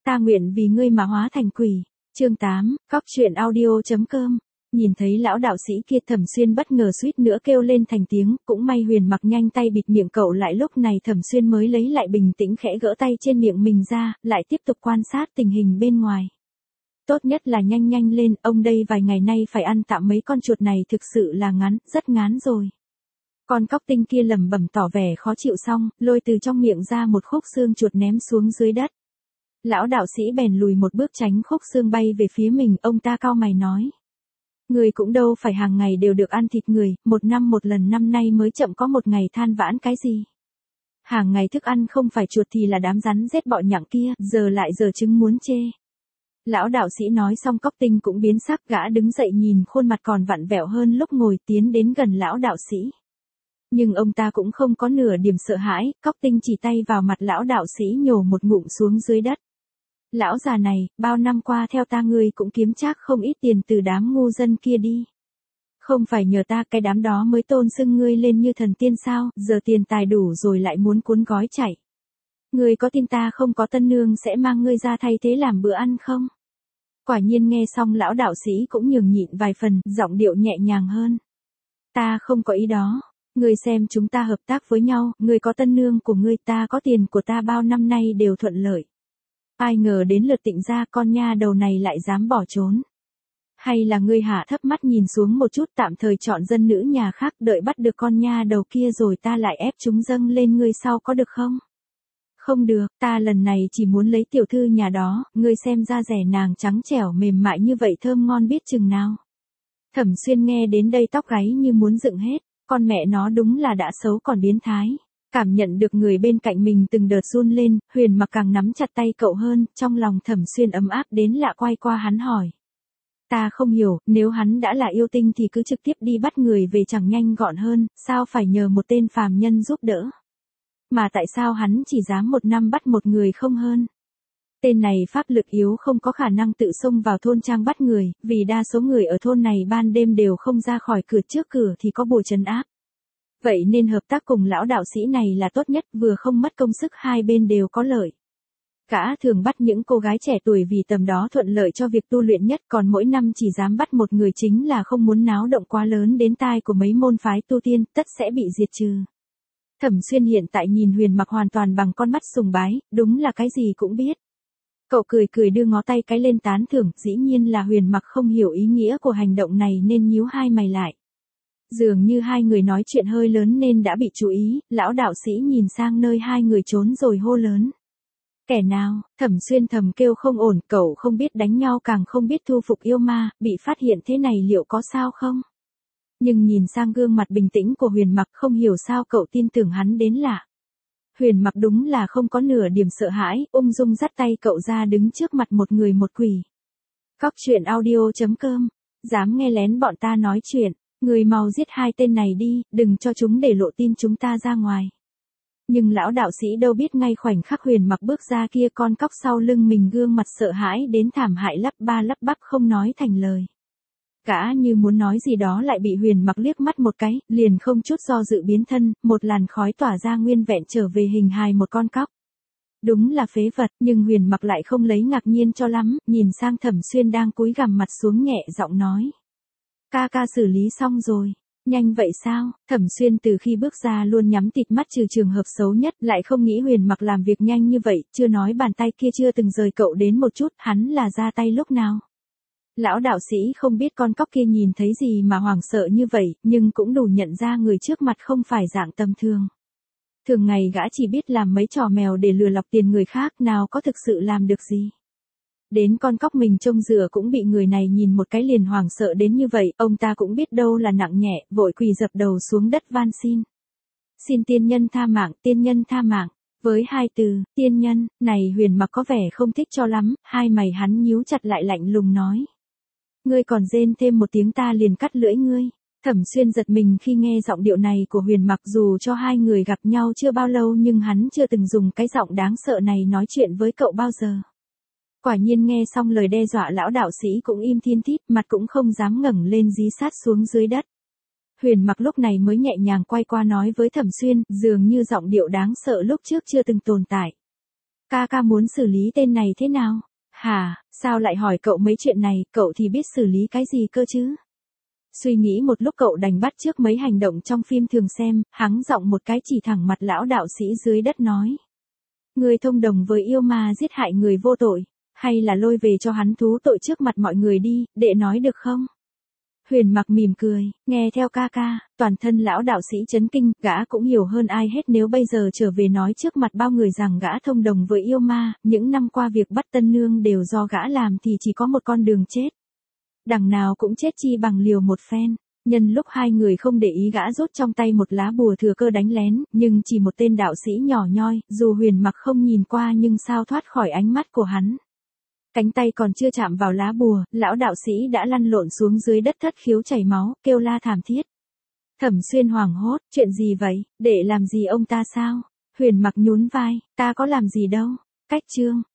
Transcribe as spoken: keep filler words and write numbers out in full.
Ta nguyện vì ngươi mà hóa thành quỷ. Chương tám, cóc truyện audio chấm com. Nhìn thấy lão đạo sĩ kia, Thẩm Xuyên bất ngờ suýt nữa kêu lên thành tiếng, cũng may Huyền Mặc nhanh tay bịt miệng cậu lại. Lúc này Thẩm Xuyên mới lấy lại bình tĩnh, khẽ gỡ tay trên miệng mình ra, lại tiếp tục quan sát tình hình bên ngoài. Tốt nhất là nhanh nhanh lên, ông đây vài ngày nay phải ăn tạm mấy con chuột này, thực sự là ngán, rất ngán rồi. Con cóc tinh kia lẩm bẩm tỏ vẻ khó chịu xong, lôi từ trong miệng ra một khúc xương chuột ném xuống dưới đất. Lão đạo sĩ bèn lùi một bước tránh khúc xương bay về phía mình, ông ta cau mày nói. Người cũng đâu phải hàng ngày đều được ăn thịt người, một năm một lần, năm nay mới chậm có một ngày than vãn cái gì. Hàng ngày thức ăn không phải chuột thì là đám rắn rết bọ nhặng kia, giờ lại giờ chứng muốn chê. Lão đạo sĩ nói xong, cóc tinh cũng biến sắc, gã đứng dậy nhìn khuôn mặt còn vặn vẹo hơn lúc ngồi, tiến đến gần lão đạo sĩ. Nhưng ông ta cũng không có nửa điểm sợ hãi, cóc tinh chỉ tay vào mặt lão đạo sĩ nhổ một ngụm xuống dưới đất. Lão già này, bao năm qua theo ta ngươi cũng kiếm trác không ít tiền từ đám ngu dân kia đi. Không phải nhờ ta, cái đám đó mới tôn xưng ngươi lên như thần tiên sao, giờ tiền tài đủ rồi lại muốn cuốn gói chạy. Ngươi có tin ta không có tân nương sẽ mang ngươi ra thay thế làm bữa ăn không? Quả nhiên nghe xong lão đạo sĩ cũng nhường nhịn vài phần, giọng điệu nhẹ nhàng hơn. Ta không có ý đó. Ngươi xem chúng ta hợp tác với nhau, ngươi có tân nương của ngươi, ta có tiền của ta, bao năm nay đều thuận lợi. Ai ngờ đến lượt Tịnh gia, con nha đầu này lại dám bỏ trốn. Hay là ngươi hạ thấp mắt nhìn xuống một chút, tạm thời chọn dân nữ nhà khác, đợi bắt được con nha đầu kia rồi ta lại ép chúng dâng lên ngươi sau, có được không? Không được, ta lần này chỉ muốn lấy tiểu thư nhà đó, ngươi xem da rẻ nàng trắng trẻo mềm mại như vậy, thơm ngon biết chừng nào. Thẩm Xuyên nghe đến đây tóc gáy như muốn dựng hết, con mẹ nó đúng là đã xấu còn biến thái. Cảm nhận được người bên cạnh mình từng đợt run lên, Huyền Mặc càng nắm chặt tay cậu hơn, trong lòng Thẩm Xuyên ấm áp đến lạ, quay qua hắn hỏi. Ta không hiểu, nếu hắn đã là yêu tinh thì cứ trực tiếp đi bắt người về chẳng nhanh gọn hơn, sao phải nhờ một tên phàm nhân giúp đỡ? Mà tại sao hắn chỉ dám một năm bắt một người không hơn? Tên này pháp lực yếu, không có khả năng tự xông vào thôn trang bắt người, vì đa số người ở thôn này ban đêm đều không ra khỏi cửa, trước cửa thì có bùa trấn áp. Vậy nên hợp tác cùng lão đạo sĩ này là tốt nhất, vừa không mất công sức, hai bên đều có lợi. Gã thường bắt những cô gái trẻ tuổi vì tầm đó thuận lợi cho việc tu luyện nhất, còn mỗi năm chỉ dám bắt một người chính là không muốn náo động quá lớn đến tai của mấy môn phái tu tiên, tất sẽ bị diệt trừ. Thẩm Xuyên hiện tại nhìn Huyền Mặc hoàn toàn bằng con mắt sùng bái, đúng là cái gì cũng biết. Cậu cười cười đưa ngó tay cái lên tán thưởng, dĩ nhiên là Huyền Mặc không hiểu ý nghĩa của hành động này nên nhíu hai mày lại. Dường như hai người nói chuyện hơi lớn nên đã bị chú ý, lão đạo sĩ nhìn sang nơi hai người trốn rồi hô lớn. Kẻ nào? Thẩm Xuyên thầm kêu không ổn, cậu không biết đánh nhau càng không biết thu phục yêu ma, bị phát hiện thế này liệu có sao không? Nhưng nhìn sang gương mặt bình tĩnh của Huyền Mặc, không hiểu sao cậu tin tưởng hắn đến lạ. Huyền Mặc đúng là không có nửa điểm sợ hãi, ung dung dắt tay cậu ra đứng trước mặt một người một quỷ. Cóc truyện audio chấm com. Dám nghe lén bọn ta nói chuyện, người mau giết hai tên này đi, đừng cho chúng để lộ tin chúng ta ra ngoài. Nhưng lão đạo sĩ đâu biết ngay khoảnh khắc Huyền Mặc bước ra kia, con cóc sau lưng mình gương mặt sợ hãi đến thảm hại, lắp ba lắp bắp không nói thành lời. Gã như muốn nói gì đó lại bị Huyền Mặc liếc mắt một cái, liền không chút do dự biến thân, một làn khói tỏa ra nguyên vẹn trở về hình hài một con cóc. Đúng là phế vật, nhưng Huyền Mặc lại không lấy ngạc nhiên cho lắm, nhìn sang Thẩm Xuyên đang cúi gằm mặt xuống, nhẹ giọng nói. Ca ca xử lý xong rồi. Nhanh vậy sao? Thẩm Xuyên từ khi bước ra luôn nhắm tịt mắt trừ trường hợp xấu nhất, lại không nghĩ Huyền Mặc làm việc nhanh như vậy, chưa nói bàn tay kia chưa từng rời cậu đến một chút, hắn là ra tay lúc nào? Lão đạo sĩ không biết con cóc kia nhìn thấy gì mà hoảng sợ như vậy, nhưng cũng đủ nhận ra người trước mặt không phải dạng tầm thường. Thường ngày gã chỉ biết làm mấy trò mèo để lừa lọc tiền người khác, nào có thực sự làm được gì. Đến con cóc mình trông dựa cũng bị người này nhìn một cái liền hoảng sợ đến như vậy, ông ta cũng biết đâu là nặng nhẹ, vội quỳ dập đầu xuống đất van xin. Xin tiên nhân tha mạng, tiên nhân tha mạng. Với hai từ, tiên nhân, này Huyền Mặc có vẻ không thích cho lắm, hai mày hắn nhíu chặt lại, lạnh lùng nói. Ngươi còn rên thêm một tiếng ta liền cắt lưỡi ngươi. Thẩm Xuyên giật mình khi nghe giọng điệu này của Huyền Mặc, dù cho hai người gặp nhau chưa bao lâu nhưng hắn chưa từng dùng cái giọng đáng sợ này nói chuyện với cậu bao giờ. Quả nhiên nghe xong lời đe dọa, lão đạo sĩ cũng im thiên thít, mặt cũng không dám ngẩng lên, dí sát xuống dưới đất. Huyền Mặc lúc này mới nhẹ nhàng quay qua nói với Thẩm Xuyên, dường như giọng điệu đáng sợ lúc trước chưa từng tồn tại. Ca ca muốn xử lý tên này thế nào? Hả, sao lại hỏi cậu mấy chuyện này, cậu thì biết xử lý cái gì cơ chứ? Suy nghĩ một lúc cậu đành bắt chước mấy hành động trong phim thường xem, hắng giọng một cái chỉ thẳng mặt lão đạo sĩ dưới đất nói. Người thông đồng với yêu ma giết hại người vô tội, hay là lôi về cho hắn thú tội trước mặt mọi người đi, đệ nói được không? Huyền Mặc mỉm cười, nghe theo ca ca, toàn thân lão đạo sĩ chấn kinh, gã cũng hiểu hơn ai hết nếu bây giờ trở về nói trước mặt bao người rằng gã thông đồng với yêu ma, những năm qua việc bắt Tân Nương đều do gã làm thì chỉ có một con đường chết. Đằng nào cũng chết chi bằng liều một phen. Nhân lúc hai người không để ý gã rút trong tay một lá bùa thừa cơ đánh lén, nhưng chỉ một tên đạo sĩ nhỏ nhoi, dù Huyền Mặc không nhìn qua nhưng sao thoát khỏi ánh mắt của hắn. Cánh tay còn chưa chạm vào lá bùa, lão đạo sĩ đã lăn lộn xuống dưới đất thất khiếu chảy máu, kêu la thảm thiết. Thẩm Xuyên hoảng hốt, chuyện gì vậy, để làm gì ông ta sao? Huyền Mặc nhún vai, ta có làm gì đâu. Cách chương.